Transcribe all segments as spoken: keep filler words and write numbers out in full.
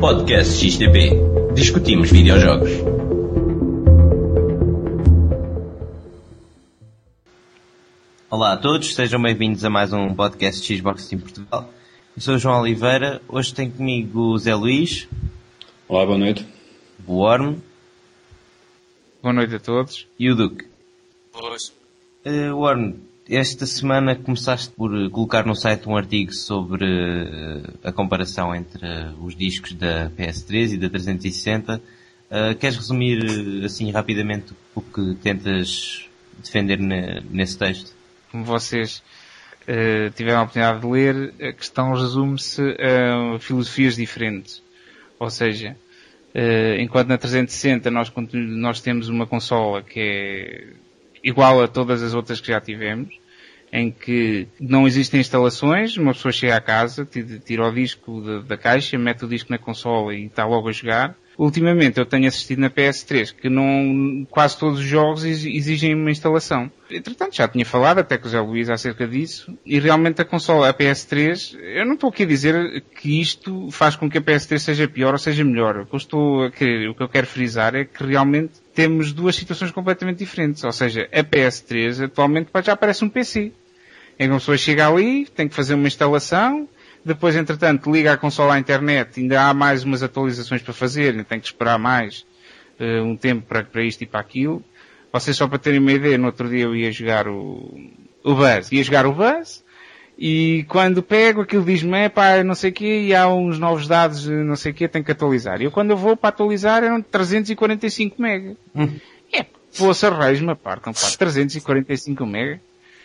Podcast X T P. Discutimos videojogos. Olá a todos, sejam bem-vindos a mais um podcast Xbox em Portugal. Eu sou o João Oliveira, hoje tenho comigo o Zé Luís. Olá, boa noite. O Worm. Boa noite a todos. E o Duque. Boas. Uh, Worm, esta semana começaste por colocar no site um artigo sobre uh, a comparação entre uh, os discos da P S três e da trezentos e sessenta. Uh, queres resumir uh, assim rapidamente o que tentas defender ne- nesse texto? Como vocês uh, tiveram a oportunidade de ler, a questão resume-se a filosofias diferentes. Ou seja, uh, enquanto na trezentos e sessenta nós, nós temos uma consola que é igual a todas as outras que já tivemos, em que não existem instalações, uma pessoa chega à casa, tira o disco da, da caixa, mete o disco na consola e está logo a jogar. Ultimamente eu tenho assistido na P S três que não, quase todos os jogos exigem uma instalação. Entretanto já tinha falado até com o Zé Luís acerca disso, e realmente a consola, a P S três, eu não estou aqui a dizer que isto faz com que a P S três seja pior ou seja melhor. O que eu estou a querer, o que eu quero frisar é que realmente temos duas situações completamente diferentes. Ou seja, a P S três atualmente já parece um P C. Em que uma pessoa chega ali, tem que fazer uma instalação, depois, entretanto, liga a consola à internet, ainda há mais umas atualizações para fazer, ainda tem que esperar mais uh, um tempo para, para isto e para aquilo. Vocês, só para terem uma ideia, no outro dia eu ia jogar o, o Buzz. Ia jogar o Buzz, e quando pego, aquilo diz-me, é pá, não sei o quê, e há uns novos dados, não sei o quê, tenho que atualizar. E eu, quando eu vou para atualizar, eram trezentos e quarenta e cinco mega. Hum. É, poça reis-me, apartam, pá, trezentos e quarenta e cinco mega.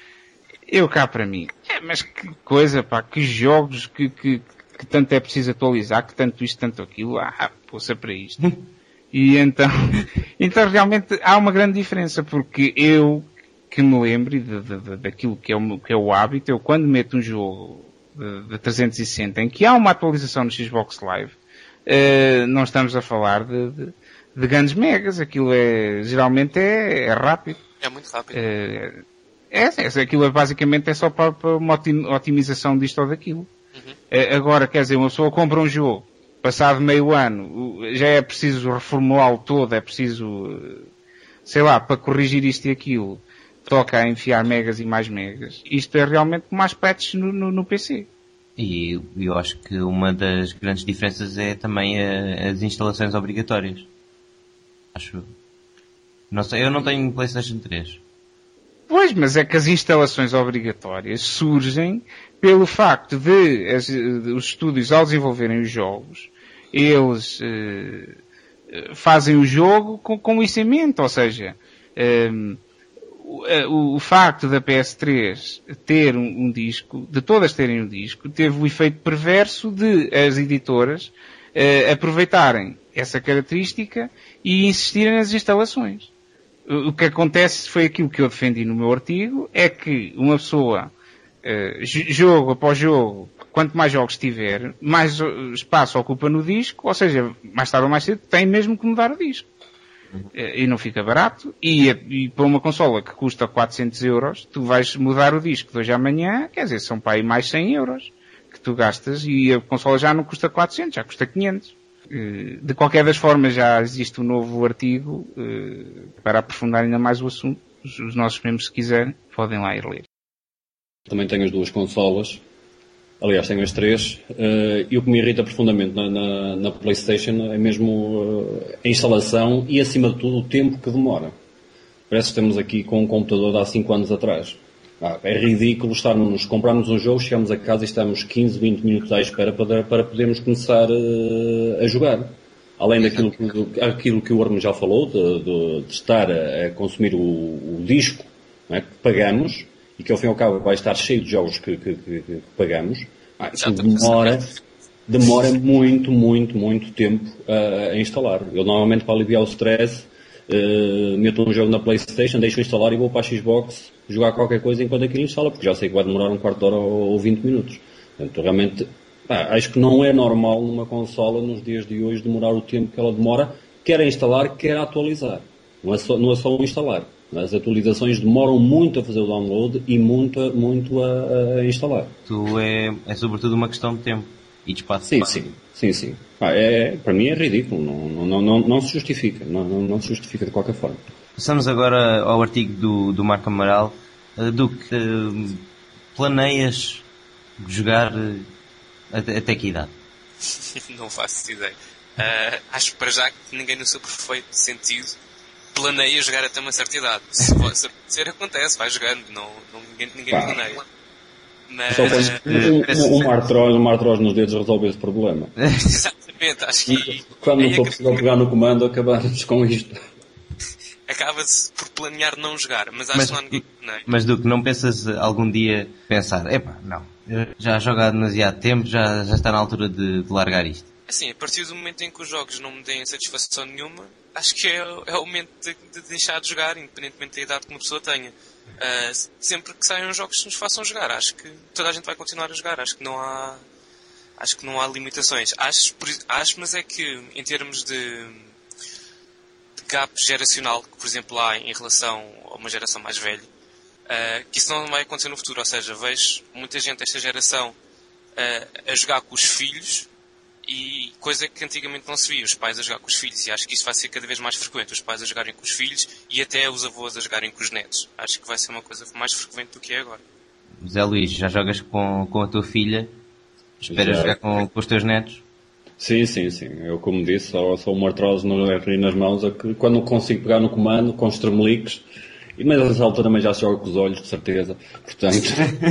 Eu cá para mim, é, mas que coisa, pá, que jogos, que, que, que tanto é preciso atualizar, que tanto isto, tanto aquilo, ah, poça para isto. E então, então realmente há uma grande diferença, porque eu, que me lembro de, de, de, daquilo que é, o, que é o hábito, eu quando meto um jogo de, de trezentos e sessenta em que há uma atualização no Xbox Live, uh, não estamos a falar de, de, de grandes megas, aquilo é, geralmente é, é rápido. É muito rápido. Uh, É, é, aquilo é, basicamente é só para, para uma otimização disto ou daquilo. Uhum. É, agora, quer dizer, uma pessoa compra um jogo, passado meio ano, já é preciso reformulá-lo todo, é preciso, sei lá, para corrigir isto e aquilo, toca a enfiar megas e mais megas. Isto é realmente mais patches no, no, no P C. E eu acho que uma das grandes diferenças é também a, as instalações obrigatórias. Acho. Não sei, eu não tenho PlayStation três. Pois, mas é que as instalações obrigatórias surgem pelo facto de, as, de os estúdios, ao desenvolverem os jogos, eles eh, fazem o jogo com, com isso em mente. Ou seja, eh, o, o facto da P S três ter um, um disco, de todas terem um disco, teve o efeito perverso de as editoras eh, aproveitarem essa característica e insistirem nas instalações. O que acontece foi aquilo que eu defendi no meu artigo, é que uma pessoa, uh, jogo após jogo, quanto mais jogos tiver, mais espaço ocupa no disco, ou seja, mais tarde ou mais cedo tem mesmo que mudar o disco. Uhum. Uh, e não fica barato, e, e para uma consola que custa quatrocentos euros, tu vais mudar o disco de hoje à amanhã, quer dizer, são para aí mais cem euros que tu gastas, e a consola já não custa quatrocentos, já custa quinhentos. De qualquer das formas, já existe um novo artigo uh, para aprofundar ainda mais o assunto. Os, os nossos membros, se quiserem, podem lá ir ler. Também tenho as duas consolas. Aliás, tenho as três. Uh, e o que me irrita profundamente na, na, na PlayStation é mesmo uh, a instalação e, acima de tudo, o tempo que demora. Parece que estamos aqui com um computador de há cinco anos atrás. Ah, é ridículo estarmos, comprarmos um jogo, chegamos a casa e estamos quinze, vinte minutos à espera para, para podermos começar uh, a jogar. Além daquilo que, aquilo que o Ormo já falou, de, de, de estar a, a consumir o, o disco, não é, que pagamos, e que ao fim e ao cabo vai estar cheio de jogos que, que, que, que pagamos. Ah, isso demora, demora muito, muito, muito tempo a, a instalar. Eu normalmente, para aliviar o stress, Uh, meto um jogo na PlayStation, deixo instalar e vou para a Xbox jogar qualquer coisa enquanto aquilo instala, porque já sei que vai demorar um quarto de hora ou, ou vinte minutos. Portanto, realmente, pá, acho que não é normal numa consola nos dias de hoje demorar o tempo que ela demora, quer a instalar, quer a atualizar. Não é só, não é só instalar. As atualizações demoram muito a fazer o download e muito, muito a, a instalar. Tu é, é sobretudo uma questão de tempo. e de espaço. Sim, sim, sim, sim. Ah, é, para mim é ridículo, não, não, não, não se justifica, não, não, não se justifica de qualquer forma. Passamos agora ao artigo do, do Marco Amaral. Uh, Duque, uh, planeias jogar uh, até, até que idade? Não faço ideia. Uh, acho para já que ninguém no seu perfeito sentido planeia jogar até uma certa idade. Se pode acontecer, acontece, vai jogando, não, não, ninguém, ninguém planeia. Mas, Só quando um, um, um artrose, um artrose nos dedos resolve esse problema. Exatamente, acho que... Quando não for possível pegar no comando, acabamos com isto. Acaba-se por planear não jogar, mas acho mas, que não há ninguém que planeie. Mas Duque, não pensas algum dia pensar, epá, não, já jogo há demasiado tempo, já, já está na altura de, de largar isto? Assim, a partir do momento em que os jogos não me deem satisfação nenhuma, acho que é, é o momento de, de deixar de jogar, independentemente da idade que uma pessoa tenha. Uh, sempre que saiam jogos que nos façam jogar, acho que toda a gente vai continuar a jogar, acho que não há, acho que não há limitações. Acho, acho mas é que em termos de, de gap geracional, que por exemplo há em relação a uma geração mais velha, uh, que isso não vai acontecer no futuro, ou seja, vejo muita gente desta geração uh, a jogar com os filhos, e coisa que antigamente não se via, os pais a jogar com os filhos, e acho que isso vai ser cada vez mais frequente, os pais a jogarem com os filhos e até os avós a jogarem com os netos. Acho que vai ser uma coisa mais frequente do que é agora. Zé Luís, já jogas com, com a tua filha? Esperas já jogar com, com os teus netos? Sim, sim, sim. Eu, como disse, só, só uma artrose no R nas mãos, é que quando consigo pegar no comando, com os tremeliques, mas nessa altura também já se joga com os olhos, de certeza. Portanto,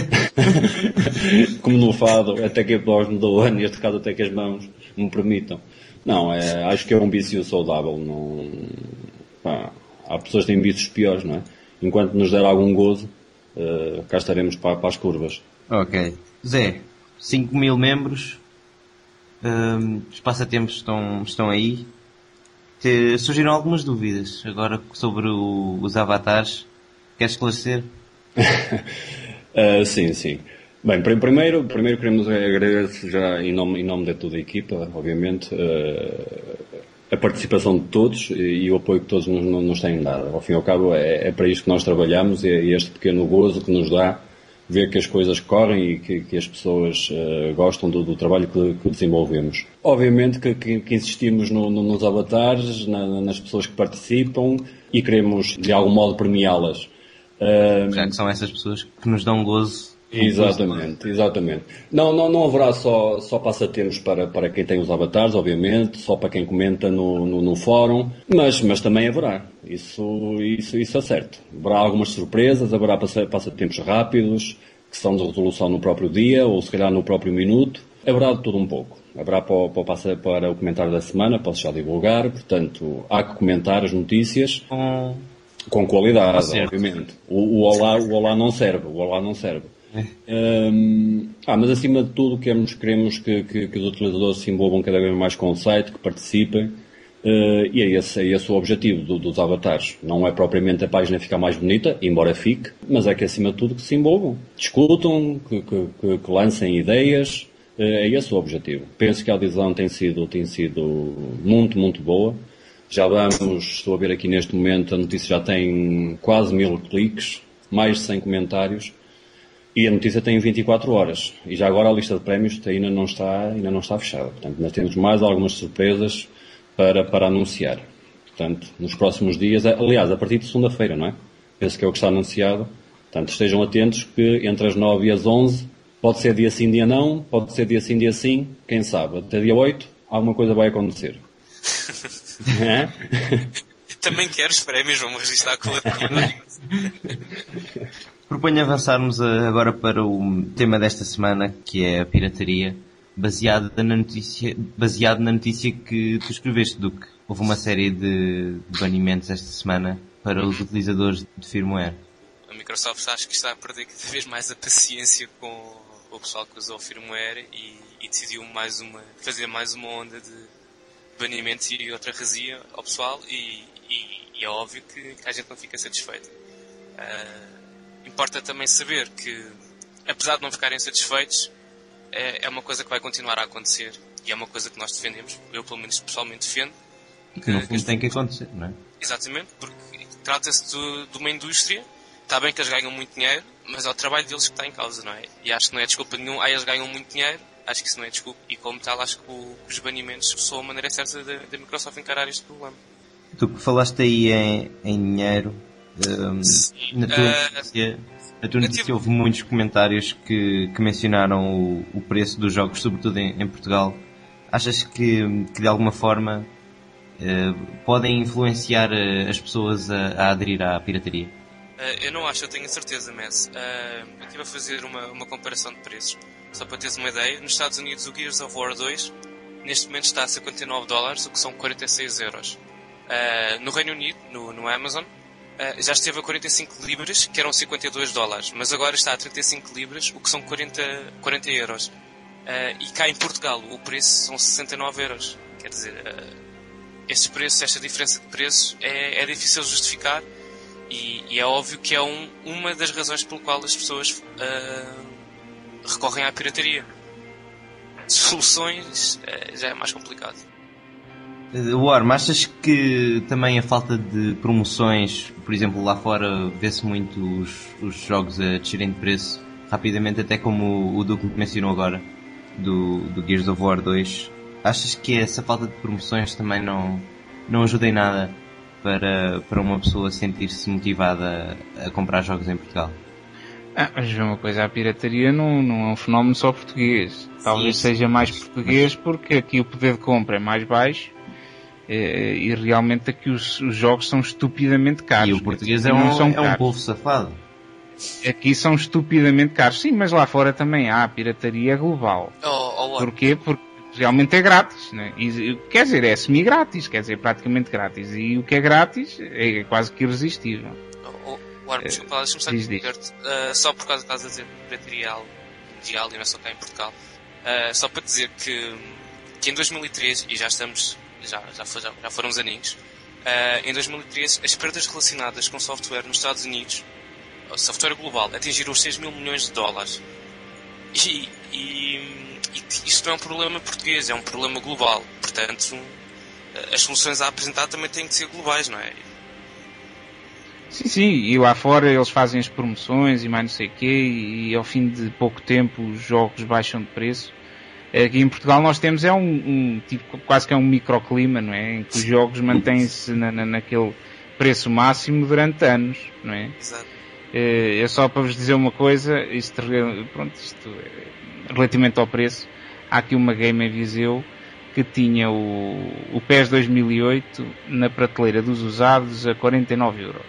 como no fado, até que a voz me dou, neste caso até que as mãos me permitam. Não, é, acho que é um vício saudável. Não, pá, há pessoas que têm vícios piores, não é? Enquanto nos der algum gozo, uh, cá estaremos para, para as curvas. Ok. Zé, cinco mil membros, um, os passatempos estão, estão aí. Te, surgiram algumas dúvidas agora sobre o, os avatares. Queres esclarecer? uh, sim, sim. Bem, primeiro, primeiro queremos agradecer já em nome, em nome de toda a equipa, obviamente, uh, a participação de todos e, e o apoio que todos nos, nos têm dado. Ao fim e ao cabo é, é para isto que nós trabalhamos e é este pequeno gozo que nos dá ver que as coisas correm e que, que as pessoas uh, gostam do, do trabalho que, que desenvolvemos. Obviamente que, que, que insistimos no, no, nos avatares, na, nas pessoas que participam e queremos de algum modo premiá-las. Uh, Já que são essas pessoas que nos dão gozo. Exatamente, exatamente. Não, não, não haverá só, só passatempos para, para quem tem os avatares, obviamente, só para quem comenta no, no, no fórum, mas, mas também haverá. Isso, isso, isso é certo. Haverá algumas surpresas, haverá passatempos rápidos, que são de resolução no próprio dia, ou se calhar no próprio minuto. Haverá de tudo um pouco. Haverá para, para, para o comentário da semana, posso já divulgar, portanto, há que comentar as notícias com, com qualidade, obviamente. O, o, olá, o olá não serve, o olá não serve. Um, ah, mas acima de tudo queremos, queremos que, que, que os utilizadores se envolvam cada vez mais com o site, que participem, uh, e é esse, é esse o objetivo do, dos avatares. Não é propriamente a página ficar mais bonita, embora fique, mas é que acima de tudo que se envolvam, discutam, que, que, que, que lancem ideias, uh, é esse o objetivo. Penso que a adesão tem sido, tem sido muito, muito boa. Já vamos, estou a ver aqui neste momento, a notícia já tem quase mil cliques, mais de cem comentários. E a notícia tem vinte e quatro horas. E já agora a lista de prémios ainda não está, ainda não está fechada. Portanto, nós temos mais algumas surpresas para, para anunciar. Portanto, nos próximos dias, aliás, a partir de segunda-feira, não é? Penso que é o que está anunciado. Portanto, estejam atentos que entre as nove e as onze, pode ser dia sim, dia não, pode ser dia sim, dia sim, quem sabe. Até dia oito, alguma coisa vai acontecer. É? Também quero os prémios, vamos registrar com a Proponho avançarmos agora para o tema desta semana, que é a pirataria, baseado na notícia, baseado na notícia que tu escreveste, Duque. Houve uma série de banimentos esta semana para os utilizadores de firmware. A Microsoft acho que está a perder cada vez mais a paciência com o pessoal que usou o firmware e, e decidiu mais uma, fazer mais uma onda de banimentos e outra razia ao pessoal e, e, e é óbvio que a gente não fica satisfeito. Uh, Importa também saber que, apesar de não ficarem satisfeitos, é, é uma coisa que vai continuar a acontecer e é uma coisa que nós defendemos. Eu, pelo menos, pessoalmente defendo. Que no fundo tem que acontecer, não é? Exatamente, porque trata-se de, de uma indústria. Está bem que eles ganham muito dinheiro, mas é o trabalho deles que está em causa, não é? E acho que não é desculpa nenhuma. Ah, eles ganham muito dinheiro, acho que isso não é desculpa. E como tal, acho que, o, que os banimentos são a maneira certa da, da Microsoft encarar este problema. Tu que falaste aí em, em dinheiro, um, na tua uh, notícia, na tua notícia houve muitos comentários que, que mencionaram o, o preço dos jogos, sobretudo em, em Portugal. Achas que, que de alguma forma uh, podem influenciar uh, as pessoas a, a aderir à pirataria? Uh, eu não acho, eu tenho a certeza, Messi. Uh, eu estive a fazer uma, uma comparação de preços. Só para teres uma ideia, nos Estados Unidos o Gears of War dois neste momento está a cinquenta e nove dólares, o que são quarenta e seis euros. Uh, no Reino Unido, no, no Amazon, uh, já esteve a quarenta e cinco libras, que eram cinquenta e dois dólares, mas agora está a trinta e cinco libras, o que são quarenta, quarenta euros. Uh, e cá em Portugal o preço são sessenta e nove euros. Quer dizer, uh, estes preços, esta diferença de preços é, é difícil de justificar e, e é óbvio que é um, uma das razões pelo qual as pessoas uh, recorrem à pirataria. Soluções uh, já é mais complicado. Warm, achas que também a falta de promoções, por exemplo, lá fora vê-se muito os, os jogos a descerem de preço rapidamente, até como o Duque mencionou agora, do, do Gears of War dois. Achas que essa falta de promoções também não, não ajuda em nada para, para uma pessoa sentir-se motivada a, a comprar jogos em Portugal? Ah, mas ver uma coisa, a pirataria não, não é um fenómeno só português. Talvez Sim. seja mais português porque aqui o poder de compra é mais baixo. E realmente aqui os, os jogos são estupidamente caros. E o português é um, é um povo safado. Aqui são estupidamente caros. Sim, mas lá fora também há. A pirataria global. Oh, oh, Porquê? Porque realmente é grátis, né? E, quer dizer, é semi-grátis, quer dizer, praticamente grátis. E o que é grátis é quase que irresistível. Oh, oh, Arno, desculpa, deixa-me só interromper-te. Uh, só por causa de estás a dizer pirataria mundial e não é só cá em Portugal. Uh, só para dizer que, que em dois mil e treze, e já estamos... Já, já, foi, já, já foram uns aninhos. Uh, em dois mil e treze, as perdas relacionadas com software nos Estados Unidos, software global, atingiram os seis mil milhões de dólares. E, e, e isto não é um problema português, é um problema global. Portanto, as soluções a apresentar também têm que ser globais, não é? Sim, sim, e lá fora eles fazem as promoções e mais não sei o quê, e ao fim de pouco tempo os jogos baixam de preço. Aqui em Portugal nós temos é um, um tipo, quase que é um microclima, não é? Em que os jogos mantêm-se na, na, naquele preço máximo durante anos, não é? Exato. É só para vos dizer uma coisa, isto, pronto, isto, relativamente ao preço, há aqui uma game em Viseu que tinha o, o P E S dois mil e oito na prateleira dos usados a quarenta e nove euros.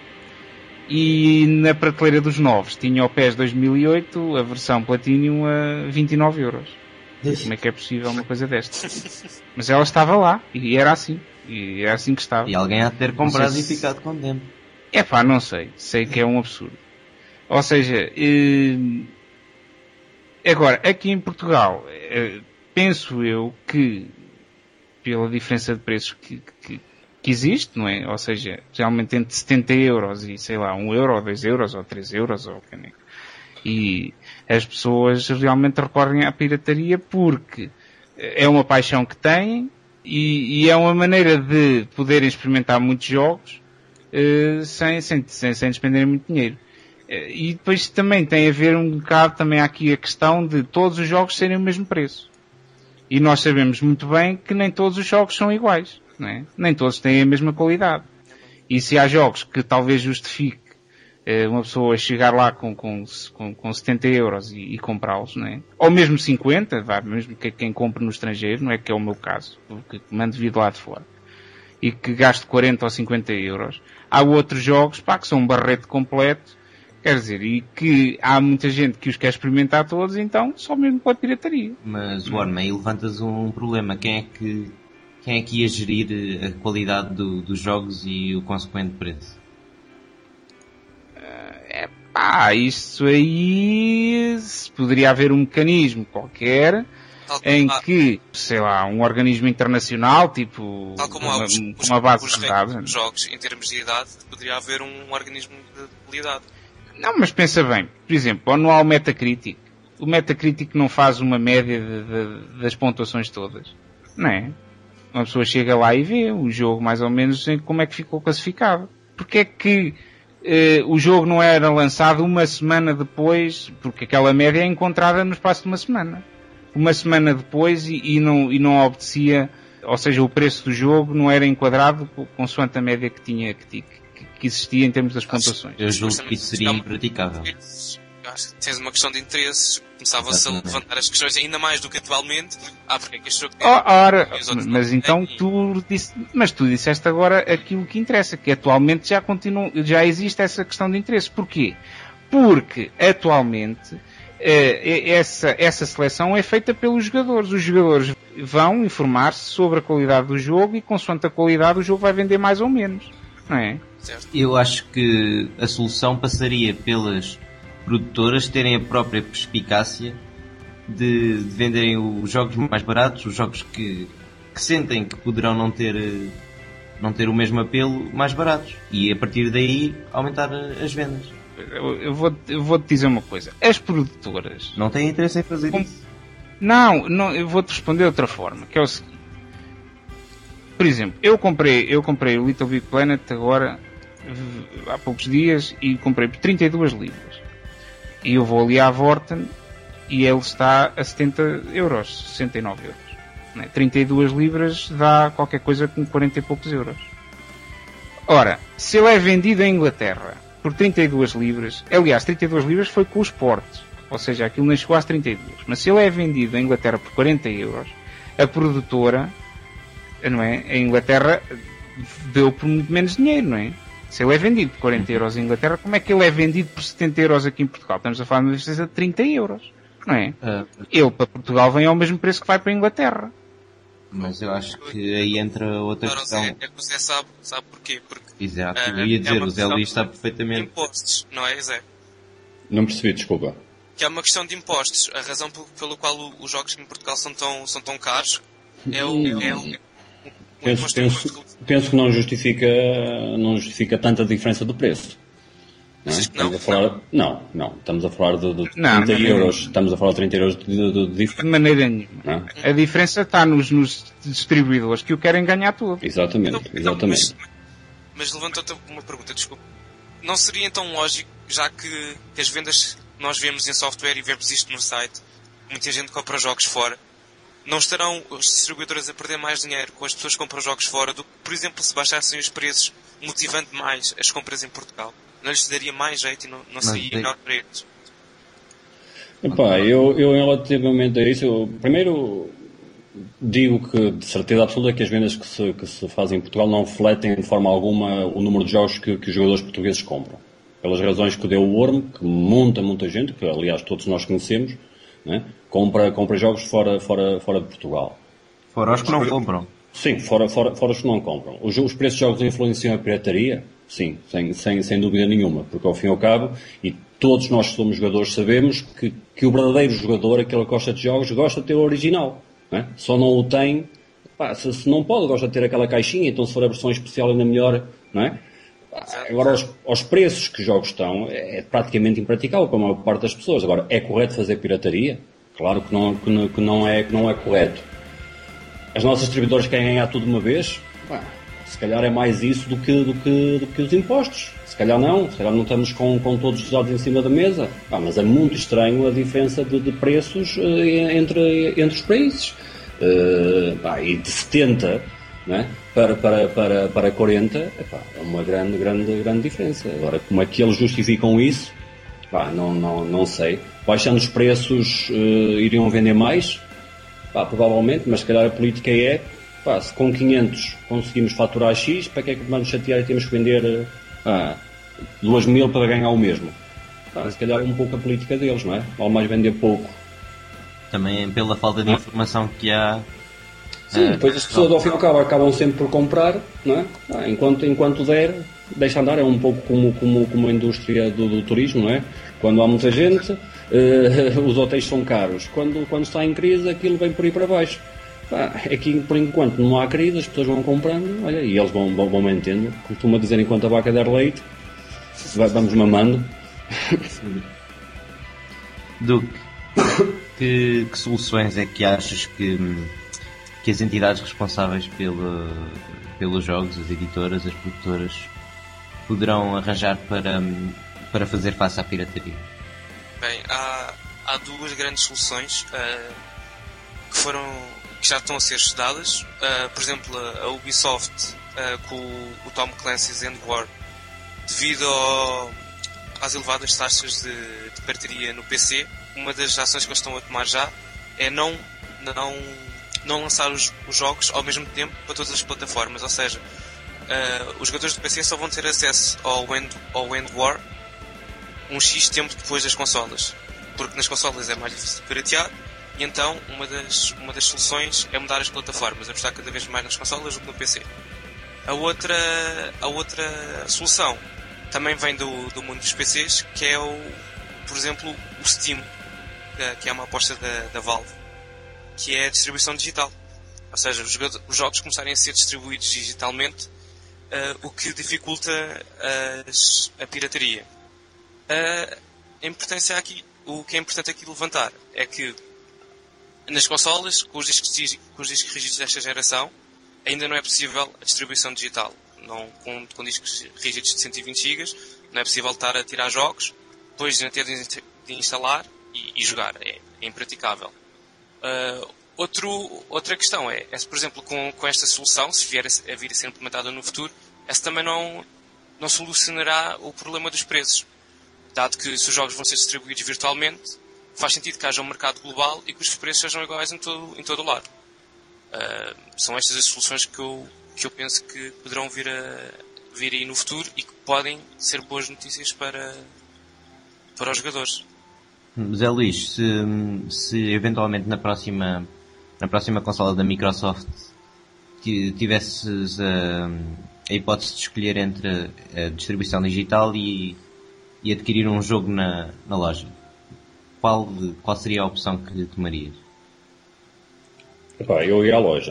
E na prateleira dos novos tinha o P E S dois mil e oito, a versão Platinum, a vinte e nove euros. Como é que é possível uma coisa desta? Mas ela estava lá, e era assim. E era assim que estava. E alguém há de ter comprado se... e ficado contente. É pá, não sei. Sei que é um absurdo. Ou seja, eh... agora, aqui em Portugal, eh... penso eu que, pela diferença de preços que, que, que existe, não é? Ou seja, realmente entre setenta euros e, sei lá, um euro, ou dois euros, ou três euros, ou que nem... E as pessoas realmente recorrem à pirataria porque é uma paixão que têm e, e é uma maneira de poderem experimentar muitos jogos uh, sem, sem, sem, sem despenderem muito dinheiro. Uh, e depois também tem a ver um bocado também aqui a questão de todos os jogos serem o mesmo preço. E nós sabemos muito bem que nem todos os jogos são iguais, não é? Nem todos têm a mesma qualidade. E se há jogos que talvez justifique uma pessoa chegar lá com, com, com, com setenta euros e, e comprá-los, não é? Ou mesmo cinquenta, vá, mesmo que quem compre no estrangeiro, não é que é o meu caso, porque mando vir de lá de fora, e que gaste quarenta ou cinquenta euros. Há outros jogos, pá, que são um barrete completo, quer dizer, e que há muita gente que os quer experimentar todos, então só mesmo pela pirataria. Mas, Warman, aí levantas um problema. Quem é que, quem é que ia gerir a qualidade do, dos jogos e o consequente preço? Ah, isso aí poderia haver um mecanismo qualquer Tal em como, que, sei lá, um organismo internacional, tipo tal como uma, os, uma base os, de dados. os jogos em termos de idade, poderia haver um organismo de qualidade. Não, mas pensa bem, por exemplo, anual Metacritic. O Metacritic não faz uma média de, de, das pontuações todas, não é? Uma pessoa chega lá e vê o jogo mais ou menos em como é que ficou classificado. Porque é que Uh, o jogo não era lançado uma semana depois, porque aquela média é encontrada no espaço de uma semana. uma semana depois e, e, não, e não obedecia, ou seja, o preço do jogo não era enquadrado consoante a média que tinha, que, que existia em termos das pontuações. Eu julgo que isso seria impraticável. Tens uma questão de interesses, começava-se a levantar as questões ainda mais do que atualmente. Ah, porque é que este jogo tem... Oh, ora, mas então tu, disse, mas tu disseste agora aquilo que interessa, que atualmente já continua, já existe essa questão de interesse. Porquê? Porque atualmente eh, essa, essa seleção é feita pelos jogadores. Os jogadores vão informar-se sobre a qualidade do jogo e consoante a qualidade o jogo vai vender mais ou menos. Não é? Eu acho que a solução passaria pelas produtoras terem a própria perspicácia de, de venderem os jogos mais baratos, os jogos que, que sentem que poderão não ter, não ter o mesmo apelo, mais baratos. E a partir daí aumentar as vendas. Eu, eu, vou, eu vou te dizer uma coisa. As produtoras... Não têm interesse em fazer com... isso? Não, não, eu vou-te responder de outra forma, que é o seguinte. Por exemplo, eu comprei, eu comprei o Little Big Planet agora há poucos dias e comprei por trinta e duas libras. E eu vou ali à Vorten e ele está a setenta euros, sessenta e nove euros. Né? trinta e duas libras dá qualquer coisa com quarenta e poucos euros. Ora, se ele é vendido em Inglaterra por trinta e duas libras, aliás, trinta e duas libras foi com os portos, ou seja, aquilo nem chegou às trinta e duas, mas se ele é vendido em Inglaterra por quarenta euros, a produtora, não é, em Inglaterra deu por muito menos dinheiro, não é? Se ele é vendido por quarenta euros em Inglaterra, como é que ele é vendido por setenta euros aqui em Portugal? Estamos a falar de uma diferença de trinta euros, não é? Uh, ele para Portugal vem ao mesmo preço que vai para a Inglaterra. Mas eu acho que aí entra outra Agora, questão. Zé, é que o Zé sabe, sabe porquê? Porque, exato, uh, eu ia dizer, é o Zé Luís está perfeitamente... De impostos, não é, Zé? Não percebi, desculpa. Que é uma questão de impostos. A razão pelo, pelo qual o, os jogos em Portugal são tão, são tão caros é o... É o Penso, penso, penso que não justifica, não justifica tanta diferença do preço. Não, é? Não, a falar, não, não. Estamos a falar de, de não, trinta não, euros. não. Estamos a falar de trinta euros de, de, de diferença. De maneira nenhuma. A diferença está nos, nos distribuidores que o querem ganhar tudo. Exatamente, então, exatamente. Mas, mas levantou-te uma pergunta, desculpa. Não seria então lógico, já que, que as vendas nós vemos em software e vemos isto no site, muita gente compra jogos fora, não estarão os distribuidores a perder mais dinheiro com as pessoas que compram jogos fora do que, por exemplo, se baixassem os preços, motivando mais as compras em Portugal? Não lhes daria mais jeito e não, não seria Mas, melhor para eles? Epá, eu, eu relativamente a isso, eu, primeiro digo que de certeza absoluta que as vendas que se, que se fazem em Portugal não refletem de forma alguma o número de jogos que, que os jogadores portugueses compram. Pelas razões que deu o Worm, que muita, muita gente, que aliás todos nós conhecemos, né, compra, compra jogos fora, fora, fora de Portugal. Fora os que não compram. Sim, fora, fora, fora os que não compram. Os, os preços de jogos influenciam a pirataria? Sim, sem, sem, sem dúvida nenhuma, porque ao fim e ao cabo, e todos nós que somos jogadores sabemos que, que o verdadeiro jogador, aquele que gosta de jogos, gosta de ter o original. Né? Só não o tem, pá, se, se não pode, gosta de ter aquela caixinha, então se for a versão especial ainda melhor, não é? Agora, aos, aos preços que os jogos estão, é, é praticamente impraticável para a maior parte das pessoas. Agora, é correto fazer pirataria? Claro que não, que não, que não, é, que não é correto. As nossas distribuidoras querem ganhar tudo de uma vez? Bah, se calhar é mais isso do que, do, que, do que os impostos. Se calhar não. Se calhar não estamos com, com todos os dados em cima da mesa. Bah, mas é muito estranho a diferença de, de preços uh, entre, entre os países. Uh, bah, e de setenta... Né? Para, para, para, para quarenta, epá, é uma grande, grande, grande diferença. Agora, como é que eles justificam isso? Epá, não, não, não sei. Baixando os preços, uh, iriam vender mais? Epá, provavelmente, mas se calhar a política é, epá, se com quinhentos conseguimos faturar X, para que é que vamos chatear e temos que vender uh, duas mil para ganhar o mesmo? Epá, se calhar é um pouco a política deles, não é? Vale mais vender pouco. Também pela falta de informação que há. Sim, depois as pessoas ao fim e ao cabo acabam sempre por comprar, não é? Ah, enquanto, enquanto der, deixa andar, é um pouco como, como, como a indústria do, do turismo, não é? Quando há muita gente, uh, os hotéis são caros. Quando, quando está em crise, aquilo vem por aí para baixo. Ah, aqui, por enquanto, não há crise, as pessoas vão comprando, olha, e eles vão, vão, vão mantendo. Costuma dizer, enquanto a vaca der leite, vamos mamando. Duque, que, que soluções é que achas que... que as entidades responsáveis pela, pelos jogos, as editoras, as produtoras, poderão arranjar para, para fazer face à pirataria? Bem, há, há duas grandes soluções. Uh, que foram que já estão a ser estudadas. Uh, por exemplo, a, a Ubisoft uh, com o, o Tom Clancy's End War, devido ao, às elevadas taxas de, de pirataria no P C, uma das ações que eles estão a tomar já é não, não, não lançar os, os jogos ao mesmo tempo para todas as plataformas. Ou seja, uh, os jogadores do P C só vão ter acesso ao End, ao End War um X tempo depois das consolas, porque nas consolas é mais difícil de piratear, e então uma das, uma das soluções é mudar as plataformas, apostar cada vez mais nas consolas do que no P C. A outra, a outra solução também vem do, do mundo dos P Cs, que é, o, por exemplo, o Steam, que é uma aposta da, da Valve, que é a distribuição digital. Ou seja, os, os jogos começarem a ser distribuídos digitalmente, uh, o que dificulta as, a pirataria. Uh, a importância aqui, o que é importante aqui levantar é que nas consolas, com os discos, com os discos rígidos desta geração, ainda não é possível a distribuição digital. Não, com, com discos rígidos de cento e vinte gigas, não é possível estar a tirar jogos, depois de ter de instalar e, e jogar. É, é impraticável. Uh, outro, outra questão é, é se, por exemplo, com, com esta solução, se vier a, a vir a ser implementada no futuro, essa também não, não solucionará o problema dos preços. Dado que se os jogos vão ser distribuídos virtualmente, faz sentido que haja um mercado global e que os preços sejam iguais em todo, em todo o lado. Uh, são estas as soluções que eu, que eu penso que poderão vir a vir aí no futuro e que podem ser boas notícias para, para os jogadores. Zé Luís, se, se eventualmente na próxima, na próxima consola da Microsoft tivesses a, a hipótese de escolher entre a distribuição digital e e adquirir um jogo na, na loja, qual, qual seria a opção que tomarias? Epá, eu ia à loja.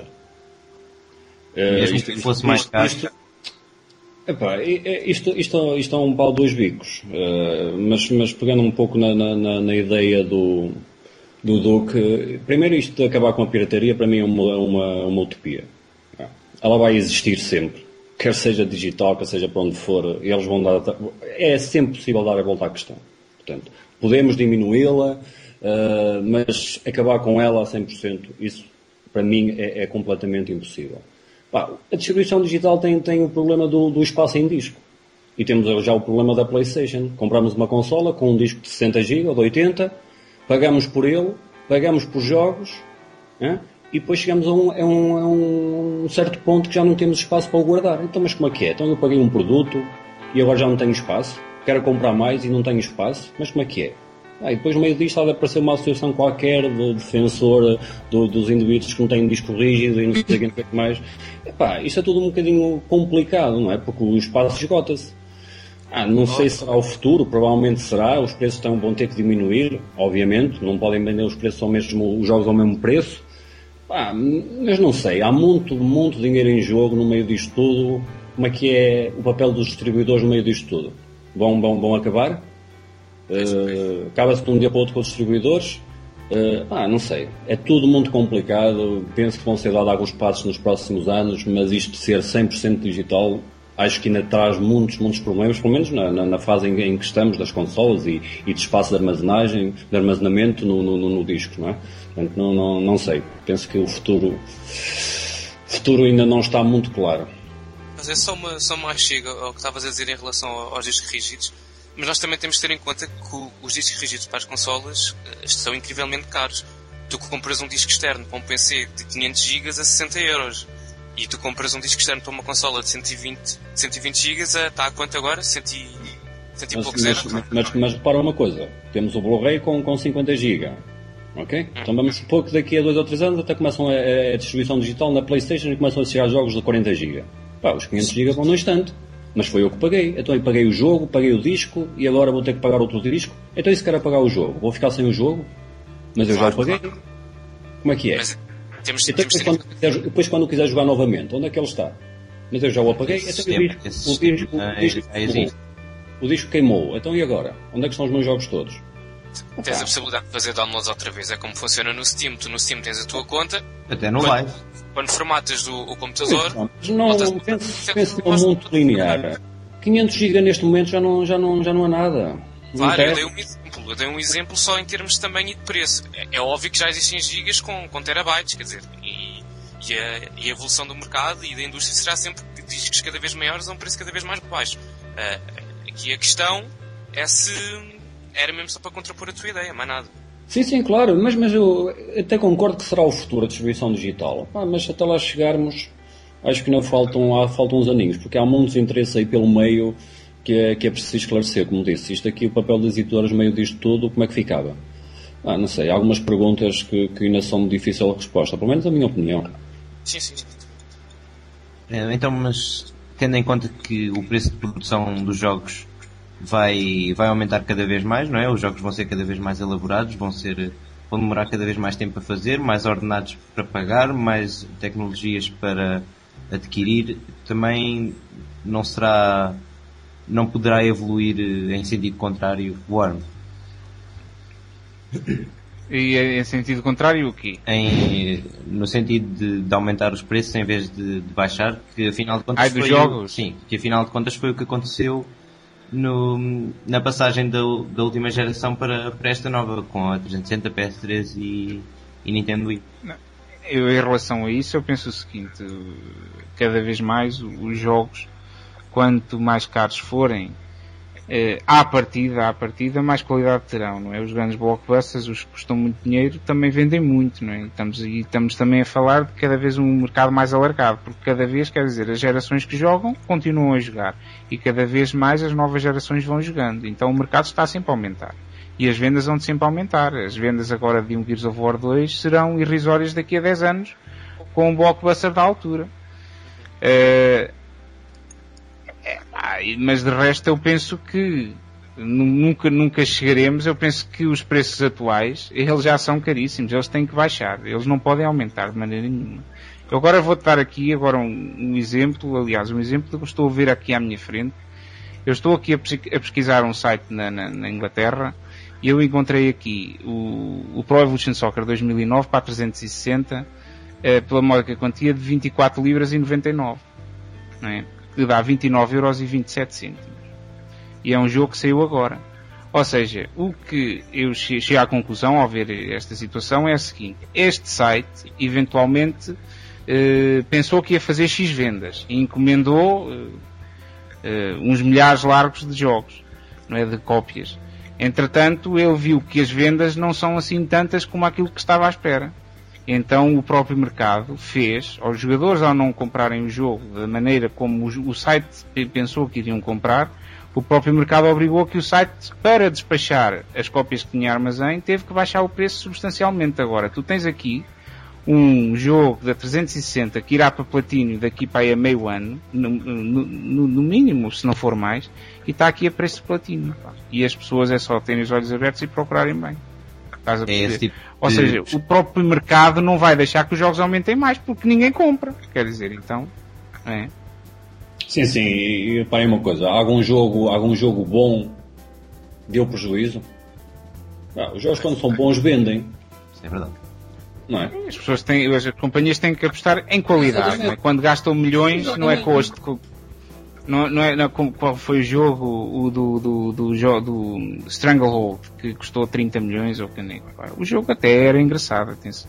Mesmo uh, isto, que fosse isto, mais caro? Isto, epá, isto, isto, isto é um pau de dois bicos, uh, mas, mas pegando um pouco na, na, na ideia do, do Duque, primeiro isto de acabar com a pirataria para mim é uma, uma, uma utopia. Ela vai existir sempre. Quer seja digital, quer seja para onde for, eles vão dar... É sempre possível dar a volta à questão. Portanto, podemos diminuí-la, uh, mas acabar com ela a cem por cento, isso para mim é, é completamente impossível. Pá, a distribuição digital tem, tem o problema do, do espaço em disco. E temos já o problema da PlayStation. Compramos uma consola com um disco de sessenta gigas ou de oitenta, pagamos por ele, pagamos por jogos, hein? E depois chegamos a um, a, um, a um certo ponto que já não temos espaço para o guardar. Então, mas como é que é? Então eu paguei um produto e agora já não tenho espaço. Quero comprar mais e não tenho espaço. Mas como é que é? Ah, e depois no meio disto há de aparecer uma associação qualquer de defensor do, dos indivíduos que não têm disco rígido e não sei o que, não sei o que mais. Epá, isto é tudo um bocadinho complicado, não é? Porque o espaço esgota-se. Ah, não sei se será o futuro, provavelmente será. Os preços estão, vão ter que diminuir, obviamente. Não podem vender os preços ao mesmo, os jogos ao mesmo preço. Ah, mas não sei, há muito, muito dinheiro em jogo no meio disto tudo. Como é que é o papel dos distribuidores no meio disto tudo? Vão, vão, vão acabar? Uh, acaba-se de um dia para o outro com os distribuidores? Uh, ah, não sei. É tudo muito complicado. Penso que vão ser dados alguns passos nos próximos anos, mas isto de ser cem por cento digital, acho que ainda traz muitos, muitos problemas, pelo menos na, na, na fase em, em que estamos, das consolas e, e de espaço de armazenagem, de armazenamento no, no, no, no disco, não é? Portanto, não, não, não sei. Penso que o futuro, futuro ainda não está muito claro. Mas é só uma, só uma chega ao que estavas a dizer em relação aos discos rígidos, mas nós também temos de ter em conta que os discos rígidos para as consolas são incrivelmente caros. Tu compras um disco externo para um P C de quinhentos gigas a sessenta euros. E tu compras um disco externo para uma consola de cento e vinte gigas, está a quanto agora? cem e, cem e mas, poucos mas, euros? Mas, mas, mas repara uma coisa, temos o Blu-ray com, com cinquenta gigas, ok? Hum. Então vamos supor que daqui a dois ou três anos até começam a, a distribuição digital na PlayStation e começam a chegar jogos de quarenta gigas. Pá, os quinhentos gigas vão no instante, mas foi eu que paguei. Então eu paguei o jogo, paguei o disco e agora vou ter que pagar outro disco. Então e se quero pagar o jogo? Vou ficar sem o jogo? Mas eu claro, já o paguei. Claro. Como é que é? Mas... Temos, então, temos depois, quando quiser, depois quando quiser jogar novamente, onde é que ele está? Mas eu já o apaguei, então, o, disco, o, disco, o, disco, queimou. o disco queimou, então e agora? Onde é que estão os meus jogos todos? Tens a possibilidade de fazer downloads outra vez, é como funciona no Steam, tu no Steam tens a tua conta, até no quando, live. Quando formatas o, o computador, mas não, botas, penso, penso que é muito linear. quinhentos gigas neste momento já não, já, não, já não é nada. Claro, eu dei, um exemplo, eu dei um exemplo só em termos também de preço. É, é óbvio que já existem gigas com, com terabytes, quer dizer, e, e, a, e a evolução do mercado e da indústria será sempre discos cada vez maiores a um preço cada vez mais baixo. Uh, aqui a questão é se era mesmo só para contrapor a tua ideia, mais nada. Sim, sim, claro, mas, mas eu até concordo que será o futuro a distribuição digital. Ah, mas até lá chegarmos, acho que ainda faltam, há, faltam uns aninhos, porque há muitos interesses aí pelo meio que é, que é preciso esclarecer, como disse. Isto aqui, o papel das editoras no meio disto tudo, como é que ficava? Ah, não sei, há algumas perguntas que, que ainda são de difícil resposta, pelo menos a minha opinião. Sim, sim, sim. Então, mas tendo em conta que o preço de produção dos jogos vai, vai aumentar cada vez mais, não é? Os jogos vão ser cada vez mais elaborados, vão ser, vão demorar cada vez mais tempo a fazer, mais ordenados para pagar, mais tecnologias para adquirir. Também não será, não poderá evoluir em sentido contrário o A R M. E em sentido contrário o quê? Em, no sentido de, de aumentar os preços em vez de, de baixar, que afinal de contas Ai, foi dos jogos? O, sim, que afinal de contas foi o que aconteceu no, na passagem da, da última geração para, para esta nova, com a trezentos e sessenta, P S três e, e Nintendo Wii. Não. Eu, em relação a isso, eu penso o seguinte: cada vez mais os jogos, quanto mais caros forem, eh, à partida, à partida, mais qualidade terão, não é? Os grandes blockbusters, os que custam muito dinheiro, também vendem muito, não é? E estamos, e estamos também a falar de cada vez um mercado mais alargado, porque cada vez, quer dizer, as gerações que jogam continuam a jogar, e cada vez mais as novas gerações vão jogando, então o mercado está sempre a aumentar. E as vendas vão sempre aumentar. As vendas agora de um Gears of War dois serão irrisórias daqui a dez anos, com um blockbuster da altura. Uh, é, mas de resto eu penso que nunca, nunca chegaremos. Eu penso que os preços atuais, eles já são caríssimos. Eles têm que baixar. Eles não podem aumentar de maneira nenhuma. Eu agora vou dar aqui agora um, um exemplo, aliás, um exemplo que eu estou a ver aqui à minha frente. Eu estou aqui a, a pesquisar um site na, na, na Inglaterra. E eu encontrei aqui o, o Pro Evolution Soccer dois mil e nove para a trezentos e sessenta eh, pela módica quantia de vinte e quatro libras e noventa e nove, não é? Que dá vinte e nove euros e vinte e sete cêntimos. E é um jogo que saiu agora. Ou seja, o que eu cheguei à conclusão ao ver esta situação é a seguinte: este site eventualmente eh, pensou que ia fazer X vendas e encomendou eh, eh, uns milhares largos de jogos, não é? De cópias. Entretanto, ele viu que as vendas não são assim tantas como aquilo que estava à espera. Então o próprio mercado fez, aos jogadores ao não comprarem o jogo da maneira como o site pensou que iriam comprar, o próprio mercado obrigou que o site, para despachar as cópias que tinha em armazém, teve que baixar o preço substancialmente. Agora, tu tens aqui um jogo da trezentos e sessenta que irá para Platino daqui para aí a meio ano, no, no, no mínimo, se não for mais, e está aqui a preço de Platino. E as pessoas é só terem os olhos abertos e procurarem bem. Estás a perceber? É tipo Ou de... seja, o próprio mercado não vai deixar que os jogos aumentem mais, porque ninguém compra. Quer dizer, então, é. Sim, sim, e reparem uma coisa, algum jogo, algum jogo bom deu prejuízo? Ah, os jogos quando são bons vendem. Isso é verdade. Não é? As pessoas têm, as companhias têm que apostar em qualidade, não é? Quando gastam milhões, não é com este, não, não é, não, qual foi o jogo, o do, do, do, do, do Stranglehold, que custou trinta milhões ou que nem, pá. O jogo até era engraçado, atenção.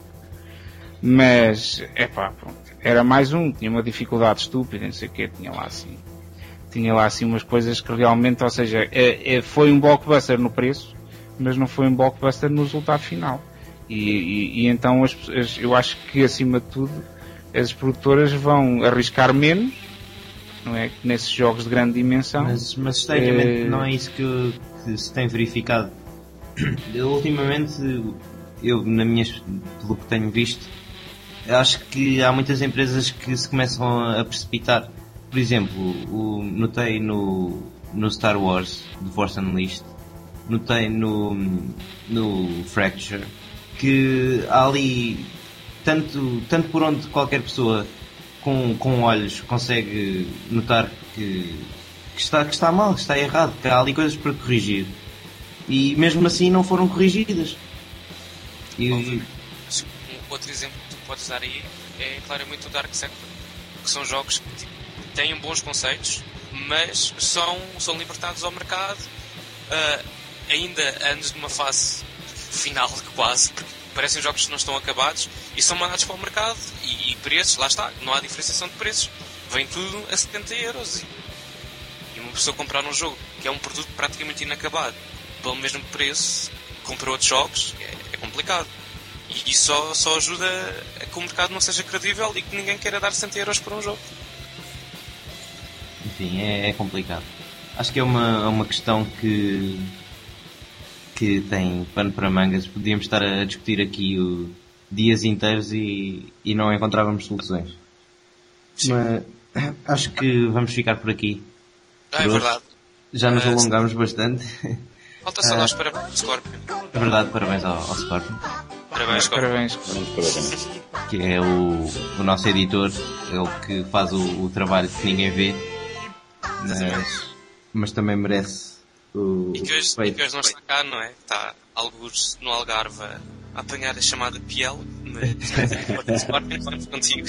Mas, é pá, pronto. Era mais um, tinha uma dificuldade estúpida, não sei o que, tinha lá assim, tinha lá assim umas coisas que realmente, ou seja, é, é, foi um blockbuster no preço, mas não foi um blockbuster no resultado final. E, e, e então as, as, eu acho que acima de tudo as produtoras vão arriscar menos, não é? Nesses jogos de grande dimensão. Mas, mas historicamente é... não é isso que, que se tem verificado. Eu, ultimamente, eu na minha, pelo que tenho visto, acho que há muitas empresas que se começam a precipitar. Por exemplo, o, notei no, no Star Wars The Force Unleashed, notei no, no Fracture, que há ali, tanto, tanto por onde qualquer pessoa com, com olhos consegue notar que, que, está, que está mal, que está errado, que há ali coisas para corrigir. E mesmo assim não foram corrigidas. E... Um outro exemplo que tu podes dar aí é claramente o Dark Sector, que são jogos que têm bons conceitos, mas são, são libertados ao mercado. Uh, ainda antes de uma fase final quase, porque parecem jogos que não estão acabados e são mandados para o mercado e, e preços, lá está, não há diferenciação de preços, vem tudo a setenta euros e, e uma pessoa comprar um jogo que é um produto praticamente inacabado pelo mesmo preço, comprar outros jogos, é, é complicado. E isso só, só ajuda a que o mercado não seja credível e que ninguém queira dar sessenta euros por um jogo. Enfim, é, é complicado. Acho que é uma, uma questão que, que tem pano para mangas. Podíamos estar a discutir aqui o, dias inteiros e, e não encontrávamos soluções. Sim. Mas acho que vamos ficar por aqui. Ah, é verdade. Já nos uh, alongámos bastante. Falta só uh, dar os parabéns ao Scorpion. É verdade, parabéns ao, ao Scorpion. Parabéns, Scorpion. Parabéns. Parabéns. Que é o, o nosso editor, ele que faz o, o trabalho que ninguém vê. Mas, mas também merece o e que, hoje, e que hoje não está cá, não é? Está alguns no Algarve a apanhar a chamada Piel, mas Scorpion, estamos contigo.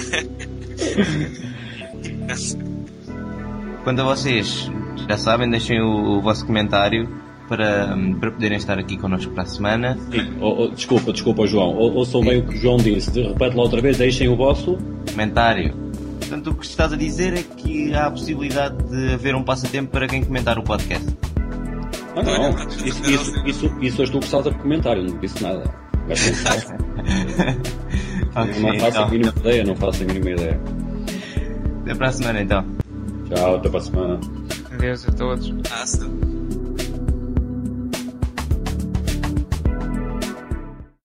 Quanto a vocês, já sabem, deixem o, o vosso comentário para, para poderem estar aqui connosco para a semana. Oh, oh, desculpa, desculpa João, ouçam bem o que o João disse, repete lá outra vez, deixem o vosso comentário. Portanto, o que estás a dizer é que há a possibilidade de haver um passatempo para quem comentar o podcast. Ah, não, isso, isso, isso, isso és tu que estás a comentário, não disse nada. Okay, não faço então. a mínima ideia, não faço a mínima ideia. Até para a semana então. Tchau, até para a semana. Adeus a todos. Ah,